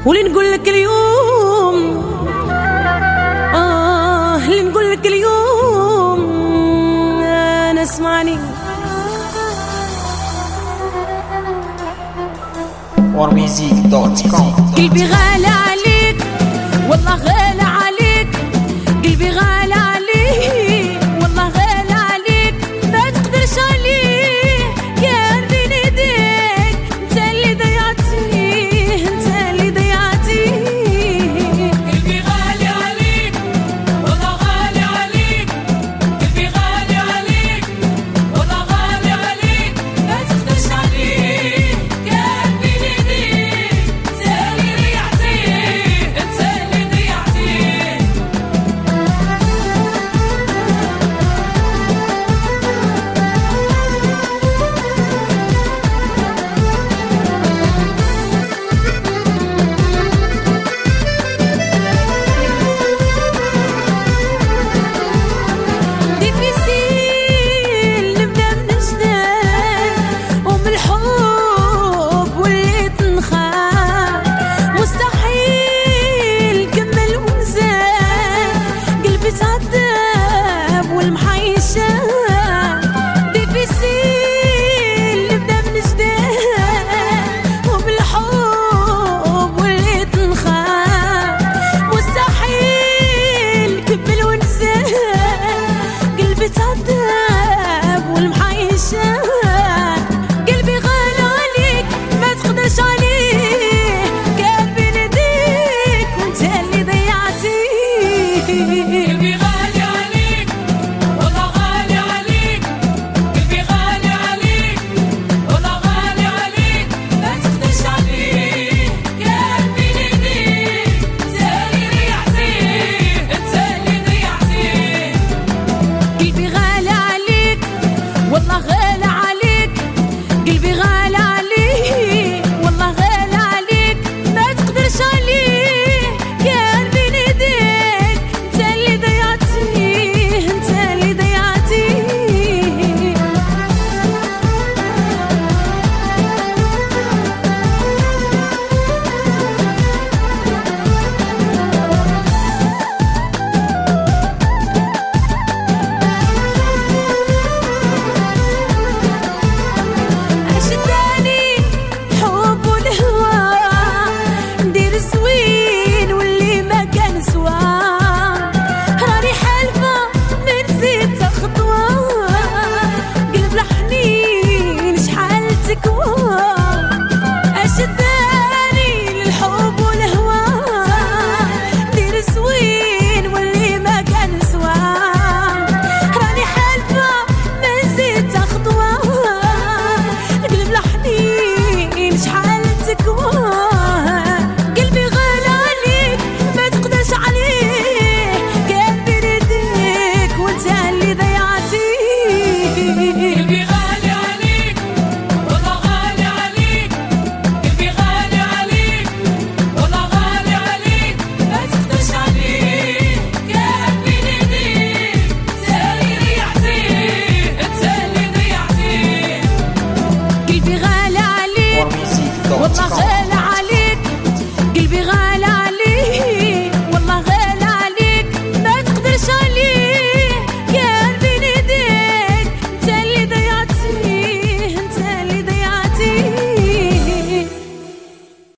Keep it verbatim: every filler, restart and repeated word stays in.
واللي نقول لك اليوم آه اللي نقول لك اليوم أنا اسمعني warmusic دوت كوم. قلبي غالي عليك والله غالي عليك، قلبي غالي عليك والله غالي عليك، ما تقدرش عليه كان بين ايديك، انت اللي ضيعتيه انت اللي ضيعتيه. قلبي غالي عليك والله غالي عليك، قلبي غالي عليك والله غالي عليك، ما تقدرش عليه كان بين ايديك، انت اللي ضيعتيه انت اللي ضيعتيه. ديفيسيل نبدا من جديد ومن الحب وليت نخاف، مستحيل كمل ونزاد قلبي تعذب والمحيشات. ديفيسيل نبدا من جديد ومن الحب وليت نخاف، مستحيل كمل ونزاد قلبي تعذب والمحيشات. قلبي غالي عليك ما تقدرش عليه كان بين ايديك وانت اللي ضيعتيه. قلبي